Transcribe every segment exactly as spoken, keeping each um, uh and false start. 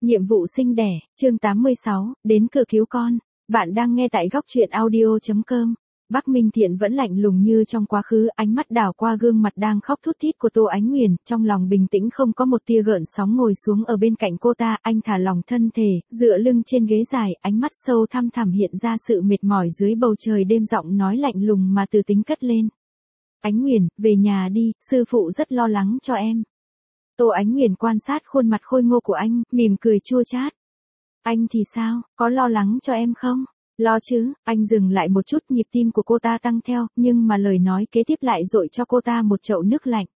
Nhiệm vụ sinh đẻ, chương tám mươi sáu, đến cửa cứu con. Bạn đang nghe tại góc truyện audio chấm com. Bắc Minh Thiện vẫn lạnh lùng như trong quá khứ, ánh mắt đảo qua gương mặt đang khóc thút thít của Tô Ánh Nguyền, trong lòng bình tĩnh không có một tia gợn sóng ngồi xuống ở bên cạnh cô ta, anh thả lỏng thân thể, dựa lưng trên ghế dài, ánh mắt sâu thăm thẳm hiện ra sự mệt mỏi dưới bầu trời đêm, giọng nói lạnh lùng mà từ tính cất lên. Ánh Nguyền, về nhà đi, sư phụ rất lo lắng cho em. Tô Ánh Nguyền quan sát khuôn mặt khôi ngô của anh, mỉm cười chua chát. Anh thì sao, có lo lắng cho em không? Lo chứ, anh dừng lại một chút, nhịp tim của cô ta tăng theo, nhưng mà lời nói kế tiếp lại dội cho cô ta một chậu nước lạnh.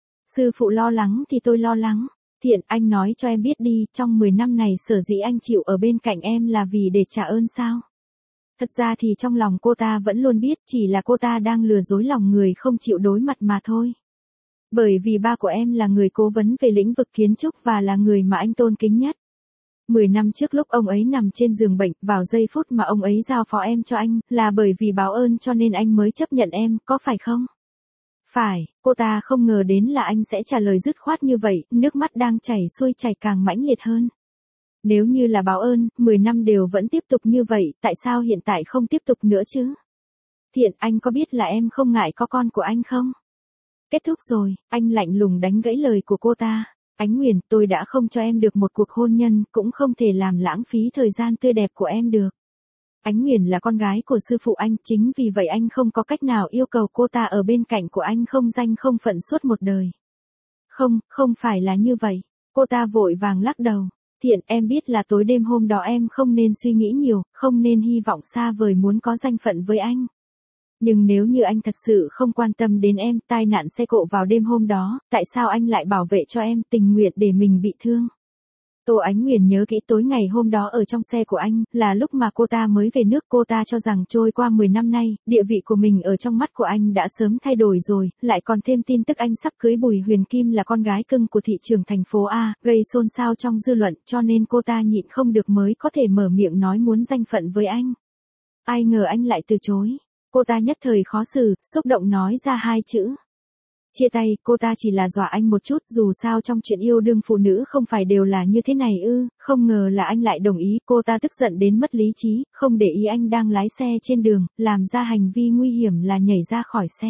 Sư phụ lo lắng thì tôi lo lắng. Thiện, anh nói cho em biết đi, trong mười năm này sở dĩ anh chịu ở bên cạnh em là vì để trả ơn sao? Thật ra thì trong lòng cô ta vẫn luôn biết, chỉ là cô ta đang lừa dối lòng người không chịu đối mặt mà thôi. Bởi vì ba của em là người cố vấn về lĩnh vực kiến trúc và là người mà anh tôn kính nhất. Mười năm trước lúc ông ấy nằm trên giường bệnh, vào giây phút mà ông ấy giao phó em cho anh, là bởi vì báo ơn cho nên anh mới chấp nhận em, có phải không? Phải, cô ta không ngờ đến là anh sẽ trả lời dứt khoát như vậy, nước mắt đang chảy xuôi chảy càng mãnh liệt hơn. Nếu như là báo ơn, mười năm đều vẫn tiếp tục như vậy, tại sao hiện tại không tiếp tục nữa chứ? Thiện, anh có biết là em không ngại có con của anh không? Kết thúc rồi, anh lạnh lùng đánh gãy lời của cô ta. Ánh Nguyền, tôi đã không cho em được một cuộc hôn nhân, cũng không thể làm lãng phí thời gian tươi đẹp của em được. Ánh Nguyền là con gái của sư phụ anh, chính vì vậy anh không có cách nào yêu cầu cô ta ở bên cạnh của anh không danh không phận suốt một đời. Không, không phải là như vậy. Cô ta vội vàng lắc đầu. Thiện, em biết là tối đêm hôm đó em không nên suy nghĩ nhiều, không nên hy vọng xa vời muốn có danh phận với anh. Nhưng nếu như anh thật sự không quan tâm đến em, tai nạn xe cộ vào đêm hôm đó, tại sao anh lại bảo vệ cho em, tình nguyện để mình bị thương? Tô Ánh Nguyền nhớ kỹ tối ngày hôm đó ở trong xe của anh, là lúc mà cô ta mới về nước. Cô ta cho rằng trôi qua mười năm nay, địa vị của mình ở trong mắt của anh đã sớm thay đổi rồi, lại còn thêm tin tức anh sắp cưới Bùi Huyền Kim là con gái cưng của thị trưởng thành phố A, gây xôn xao trong dư luận, cho nên cô ta nhịn không được mới có thể mở miệng nói muốn danh phận với anh. Ai ngờ anh lại từ chối. Cô ta nhất thời khó xử, xúc động nói ra hai chữ. Chia tay, cô ta chỉ là dọa anh một chút, dù sao trong chuyện yêu đương phụ nữ không phải đều là như thế này ư, không ngờ là anh lại đồng ý. Cô ta tức giận đến mất lý trí, không để ý anh đang lái xe trên đường, làm ra hành vi nguy hiểm là nhảy ra khỏi xe.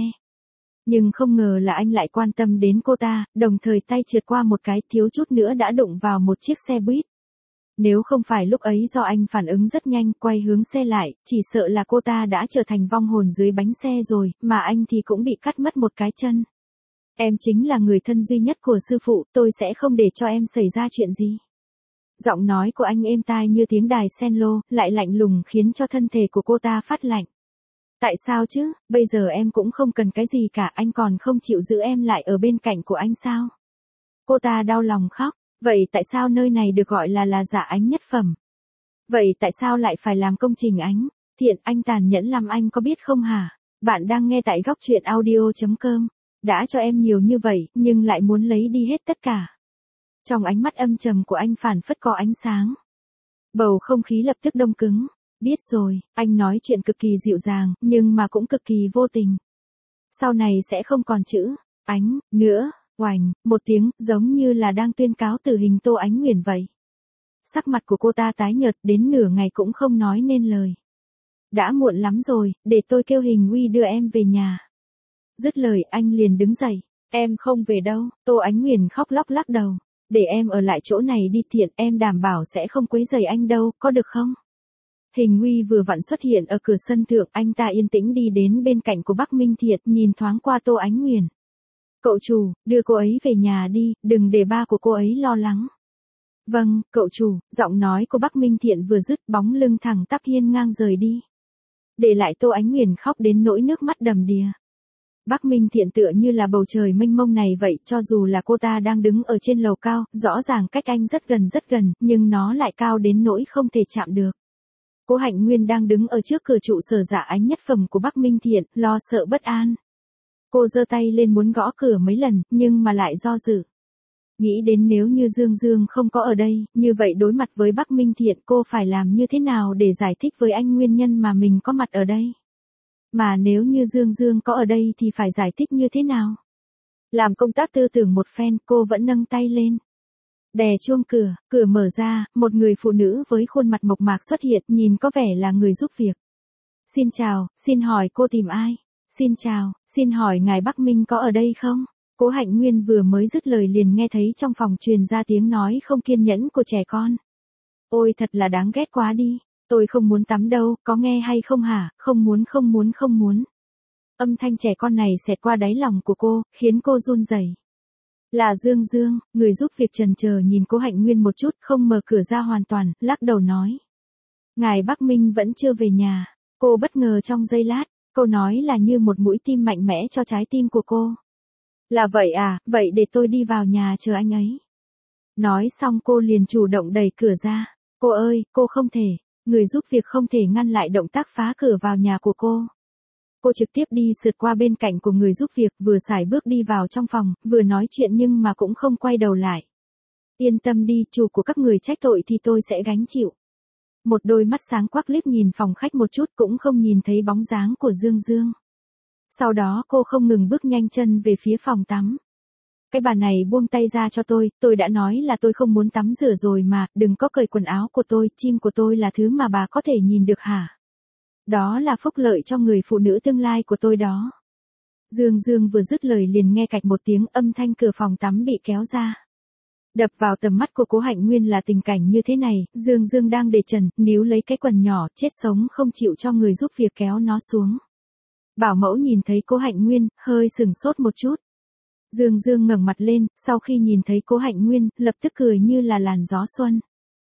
Nhưng không ngờ là anh lại quan tâm đến cô ta, đồng thời tay trượt qua một cái, thiếu chút nữa đã đụng vào một chiếc xe buýt. Nếu không phải lúc ấy do anh phản ứng rất nhanh, quay hướng xe lại, chỉ sợ là cô ta đã trở thành vong hồn dưới bánh xe rồi, mà anh thì cũng bị cắt mất một cái chân. Em chính là người thân duy nhất của sư phụ, tôi sẽ không để cho em xảy ra chuyện gì. Giọng nói của anh êm tai như tiếng đài sen lô, lại lạnh lùng khiến cho thân thể của cô ta phát lạnh. Tại sao chứ, bây giờ em cũng không cần cái gì cả, anh còn không chịu giữ em lại ở bên cạnh của anh sao? Cô ta đau lòng khóc. Vậy tại sao nơi này được gọi là là giả ánh nhất phẩm? Vậy tại sao lại phải làm công trình ánh? Thiện, anh tàn nhẫn lắm, anh có biết không hả? Bạn đang nghe tại góc truyện audio chấm com. Đã cho em nhiều như vậy, nhưng lại muốn lấy đi hết tất cả. Trong ánh mắt âm trầm của anh phản phất có ánh sáng. Bầu không khí lập tức đông cứng. Biết rồi, anh nói chuyện cực kỳ dịu dàng, nhưng mà cũng cực kỳ vô tình. Sau này sẽ không còn chữ ánh nữa. Oành, một tiếng, giống như là đang tuyên cáo tử hình Tô Ánh Nguyền vậy. Sắc mặt của cô ta tái nhợt, đến nửa ngày cũng không nói nên lời. Đã muộn lắm rồi, để tôi kêu Hình Uy đưa em về nhà. Dứt lời anh liền đứng dậy. Em không về đâu. Tô Ánh Nguyền khóc lóc lắc đầu. Để em ở lại chỗ này đi. Thiện, em đảm bảo sẽ không quấy rầy anh đâu, có được không? Hình Uy vừa vặn xuất hiện ở cửa sân thượng, anh ta yên tĩnh đi đến bên cạnh của Bắc Minh Thiện, nhìn thoáng qua Tô Ánh Nguyền. Cậu chủ, đưa cô ấy về nhà đi, đừng để ba của cô ấy lo lắng. Vâng, cậu chủ, giọng nói của Bắc Minh Thiện vừa dứt, bóng lưng thẳng tắp hiên ngang rời đi. Để lại Tô Ánh Nguyền khóc đến nỗi nước mắt đầm đìa. Bắc Minh Thiện tựa như là bầu trời mênh mông này vậy, cho dù là cô ta đang đứng ở trên lầu cao, rõ ràng cách anh rất gần rất gần, nhưng nó lại cao đến nỗi không thể chạm được. Cố Hạnh Nguyên đang đứng ở trước cửa trụ sở giả ánh nhất phẩm của Bắc Minh Thiện, lo sợ bất an. Cô giơ tay lên muốn gõ cửa mấy lần, nhưng mà lại do dự. Nghĩ đến nếu như Dương Dương không có ở đây, như vậy đối mặt với Bắc Minh Thiện cô phải làm như thế nào để giải thích với anh nguyên nhân mà mình có mặt ở đây. Mà nếu như Dương Dương có ở đây thì phải giải thích như thế nào? Làm công tác tư tưởng một phen, cô vẫn nâng tay lên. Đè chuông cửa, cửa mở ra, một người phụ nữ với khuôn mặt mộc mạc xuất hiện, nhìn có vẻ là người giúp việc. Xin chào, xin hỏi cô tìm ai? Xin chào, xin hỏi ngài Bắc Minh có ở đây không? Cố Hạnh Nguyên vừa mới dứt lời liền nghe thấy trong phòng truyền ra tiếng nói không kiên nhẫn của trẻ con. Ôi thật là đáng ghét quá đi, tôi không muốn tắm đâu, có nghe hay không hả, không muốn không muốn không muốn. Âm thanh trẻ con này xẹt qua đáy lòng của cô, khiến cô run rẩy. Là Dương Dương, người giúp việc chần chờ nhìn Cố Hạnh Nguyên một chút, không mở cửa ra hoàn toàn, lắc đầu nói. Ngài Bắc Minh vẫn chưa về nhà, cô bất ngờ trong giây lát, câu nói là như một mũi tim mạnh mẽ cho trái tim của cô. Là vậy à, vậy để tôi đi vào nhà chờ anh ấy. Nói xong cô liền chủ động đẩy cửa ra. Cô ơi, cô không thể, người giúp việc không thể ngăn lại động tác phá cửa vào nhà của cô. Cô trực tiếp đi sượt qua bên cạnh của người giúp việc, vừa sải bước đi vào trong phòng, vừa nói chuyện nhưng mà cũng không quay đầu lại. Yên tâm đi, chủ của các người trách tội thì tôi sẽ gánh chịu. Một đôi mắt sáng quắc liếc nhìn phòng khách một chút cũng không nhìn thấy bóng dáng của Dương Dương. Sau đó cô không ngừng bước nhanh chân về phía phòng tắm. Cái bà này buông tay ra cho tôi, tôi đã nói là tôi không muốn tắm rửa rồi mà, đừng có cởi quần áo của tôi, chim của tôi là thứ mà bà có thể nhìn được hả? Đó là phúc lợi cho người phụ nữ tương lai của tôi đó. Dương Dương vừa dứt lời liền nghe cạch một tiếng, âm thanh cửa phòng tắm bị kéo ra. Đập vào tầm mắt của Cố Hạnh Nguyên là tình cảnh như thế này, Dương Dương đang để trần, níu lấy cái quần nhỏ, chết sống không chịu cho người giúp việc kéo nó xuống. Bảo mẫu nhìn thấy Cố Hạnh Nguyên, hơi sừng sốt một chút. Dương Dương ngẩng mặt lên, sau khi nhìn thấy Cố Hạnh Nguyên, lập tức cười như là làn gió xuân.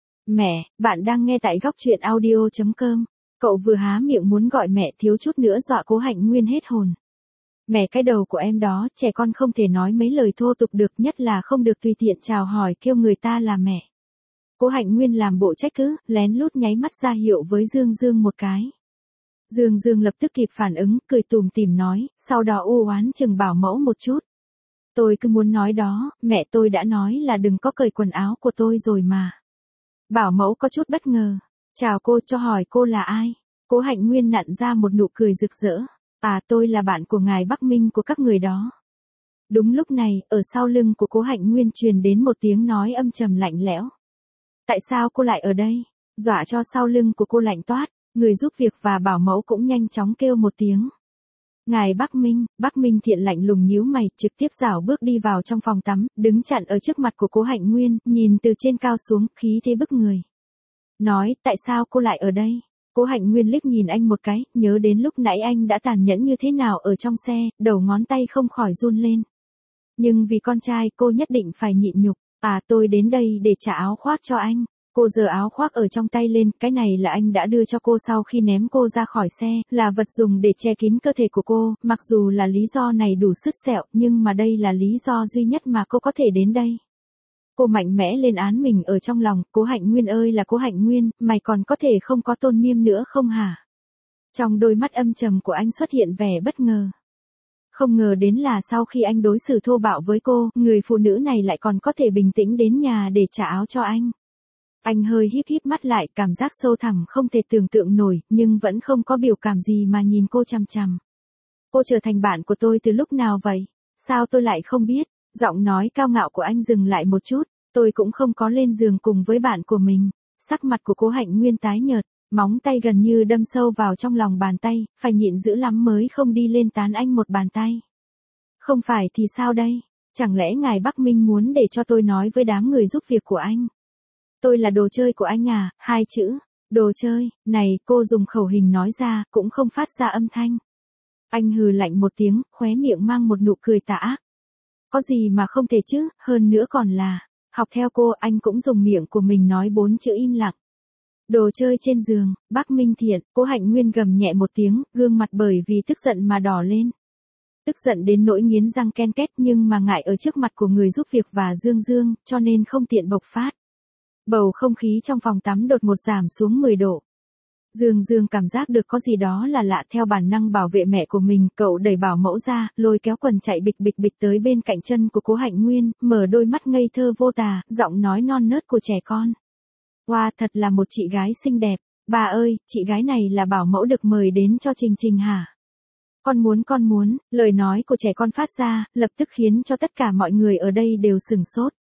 Mẹ, bạn đang nghe tại góc truyện audio chấm com. Cậu vừa há miệng muốn gọi mẹ, thiếu chút nữa dọa Cố Hạnh Nguyên hết hồn. Mẹ, cái đầu của em đó, trẻ con không thể nói mấy lời thô tục được, nhất là không được tùy tiện chào hỏi kêu người ta là mẹ. Cố Hạnh Nguyên làm bộ trách cứ, lén lút nháy mắt ra hiệu với Dương Dương một cái. Dương Dương lập tức kịp phản ứng, cười tủm tỉm nói, sau đó u oán chừng bảo mẫu một chút. Tôi cứ muốn nói đó, mẹ tôi đã nói là đừng có cởi quần áo của tôi rồi mà. Bảo mẫu có chút bất ngờ. Chào cô, cho hỏi cô là ai? Cố Hạnh Nguyên nặn ra một nụ cười rực rỡ. À, tôi là bạn của ngài Bắc Minh của các người đó. Đúng lúc này, ở sau lưng của Cố Hạnh Nguyên truyền đến một tiếng nói âm trầm lạnh lẽo. Tại sao cô lại ở đây? Dọa cho sau lưng của cô lạnh toát, người giúp việc và bảo mẫu cũng nhanh chóng kêu một tiếng. Ngài Bắc Minh, Bắc Minh Thiện lạnh lùng nhíu mày, trực tiếp rảo bước đi vào trong phòng tắm, đứng chặn ở trước mặt của Cố Hạnh Nguyên, nhìn từ trên cao xuống, khí thế bức người. Nói, tại sao cô lại ở đây? Cố Hạnh Nguyên liếc nhìn anh một cái, nhớ đến lúc nãy anh đã tàn nhẫn như thế nào ở trong xe, đầu ngón tay không khỏi run lên. Nhưng vì con trai cô nhất định phải nhịn nhục. À, tôi đến đây để trả áo khoác cho anh. Cô giơ áo khoác ở trong tay lên, cái này là anh đã đưa cho cô sau khi ném cô ra khỏi xe, là vật dùng để che kín cơ thể của cô, mặc dù là lý do này đủ sứt sẹo, nhưng mà đây là lý do duy nhất mà cô có thể đến đây. Cô mạnh mẽ lên án mình ở trong lòng, Cố Hạnh Nguyên ơi là Cố Hạnh Nguyên, mày còn có thể không có tôn nghiêm nữa không hả? Trong đôi mắt âm trầm của anh xuất hiện vẻ bất ngờ. Không ngờ đến là sau khi anh đối xử thô bạo với cô, người phụ nữ này lại còn có thể bình tĩnh đến nhà để trả áo cho anh. Anh hơi híp híp mắt lại, cảm giác sâu thẳm không thể tưởng tượng nổi, nhưng vẫn không có biểu cảm gì mà nhìn cô chằm chằm. Cô trở thành bạn của tôi từ lúc nào vậy? Sao tôi lại không biết? Giọng nói cao ngạo của anh dừng lại một chút, tôi cũng không có lên giường cùng với bạn của mình. Sắc mặt của Cố Hạnh Nguyên tái nhợt, móng tay gần như đâm sâu vào trong lòng bàn tay, phải nhịn dữ lắm mới không đi lên tán anh một bàn tay. Không phải thì sao đây? Chẳng lẽ ngài Bắc Minh muốn để cho tôi nói với đám người giúp việc của anh? Tôi là đồ chơi của anh à? Hai chữ, đồ chơi, này, cô dùng khẩu hình nói ra, cũng không phát ra âm thanh. Anh hừ lạnh một tiếng, khóe miệng mang một nụ cười tà ác. Có gì mà không thể chứ, hơn nữa còn là, học theo cô, anh cũng dùng miệng của mình nói bốn chữ im lặng. Đồ chơi trên giường, Bắc Minh Thiện, Cố Hạnh Nguyên gầm nhẹ một tiếng, gương mặt bởi vì tức giận mà đỏ lên. Tức giận đến nỗi nghiến răng ken két, nhưng mà ngại ở trước mặt của người giúp việc và Dương Dương, cho nên không tiện bộc phát. Bầu không khí trong phòng tắm đột ngột giảm xuống mười độ. Dương Dương cảm giác được có gì đó là lạ, theo bản năng bảo vệ mẹ của mình, cậu đẩy bảo mẫu ra, lôi kéo quần chạy bịch bịch bịch tới bên cạnh chân của Cố Hạnh Nguyên, mở đôi mắt ngây thơ vô tà, giọng nói non nớt của trẻ con. Wow, thật là một chị gái xinh đẹp. Bà ơi, chị gái này là bảo mẫu được mời đến cho Trình Trình hả? Con muốn con muốn, lời nói của trẻ con phát ra, lập tức khiến cho tất cả mọi người ở đây đều sửng sốt.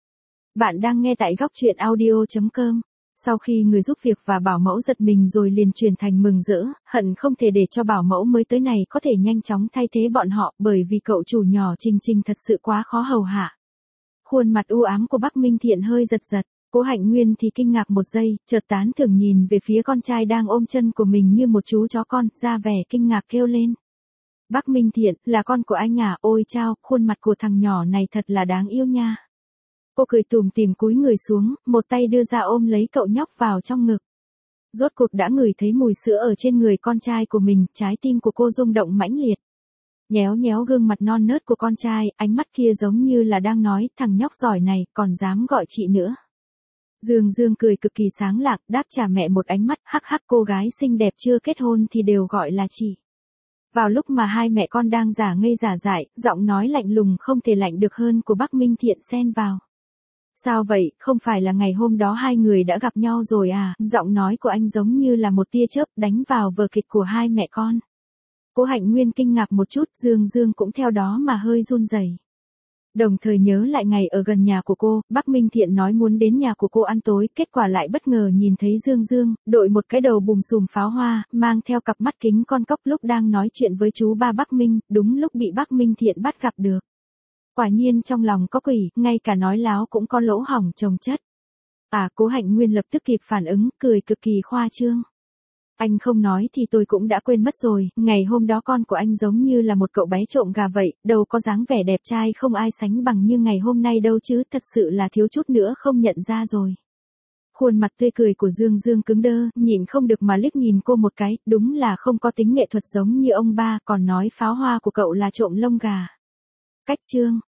Bạn đang nghe tại góc truyện audio chấm com. Sau khi người giúp việc và bảo mẫu giật mình rồi liền chuyển thành mừng rỡ, hận không thể để cho bảo mẫu mới tới này có thể nhanh chóng thay thế bọn họ bởi vì cậu chủ nhỏ Trình Trình thật sự quá khó hầu hạ. Khuôn mặt u ám của Bắc Minh Thiện hơi giật giật, Cố Hạnh Nguyên thì kinh ngạc một giây, chợt tán thưởng nhìn về phía con trai đang ôm chân của mình như một chú chó con, ra vẻ kinh ngạc kêu lên. Bắc Minh Thiện, là con của anh à, ôi chao, khuôn mặt của thằng nhỏ này thật là đáng yêu nha. Cô cười tủm tỉm cúi người xuống, một tay đưa ra ôm lấy cậu nhóc vào trong ngực. Rốt cuộc đã ngửi thấy mùi sữa ở trên người con trai của mình, trái tim của cô rung động mãnh liệt. Nhéo nhéo gương mặt non nớt của con trai, ánh mắt kia giống như là đang nói, thằng nhóc giỏi này, còn dám gọi chị nữa. Dương Dương cười cực kỳ sáng lạng, đáp trả mẹ một ánh mắt, hắc hắc, cô gái xinh đẹp chưa kết hôn thì đều gọi là chị. Vào lúc mà hai mẹ con đang giả ngây giả dại, giọng nói lạnh lùng không thể lạnh được hơn của Bắc Minh Thiện xen vào. Sao vậy, không phải là ngày hôm đó hai người đã gặp nhau rồi à? Giọng nói của anh giống như là một tia chớp đánh vào vở kịch của hai mẹ con. Cố Hạnh Nguyên kinh ngạc một chút, Dương Dương cũng theo đó mà hơi run rẩy. Đồng thời nhớ lại ngày ở gần nhà của cô, Bắc Minh Thiện nói muốn đến nhà của cô ăn tối, kết quả lại bất ngờ nhìn thấy Dương Dương, đội một cái đầu bùm xùm pháo hoa, mang theo cặp mắt kính con cóc lúc đang nói chuyện với chú ba Bắc Minh, đúng lúc bị Bắc Minh Thiện bắt gặp được. Quả nhiên trong lòng có quỷ, ngay cả nói láo cũng có lỗ hổng chồng chất. À, Cố Hạnh Nguyên lập tức kịp phản ứng, cười cực kỳ khoa trương. Anh không nói thì tôi cũng đã quên mất rồi, ngày hôm đó con của anh giống như là một cậu bé trộm gà vậy, đâu có dáng vẻ đẹp trai không ai sánh bằng như ngày hôm nay đâu chứ, thật sự là thiếu chút nữa không nhận ra rồi. Khuôn mặt tươi cười của Dương Dương cứng đơ, nhịn không được mà liếc nhìn cô một cái, đúng là không có tính nghệ thuật giống như ông ba, còn nói pháo hoa của cậu là trộm lông gà. Cách chương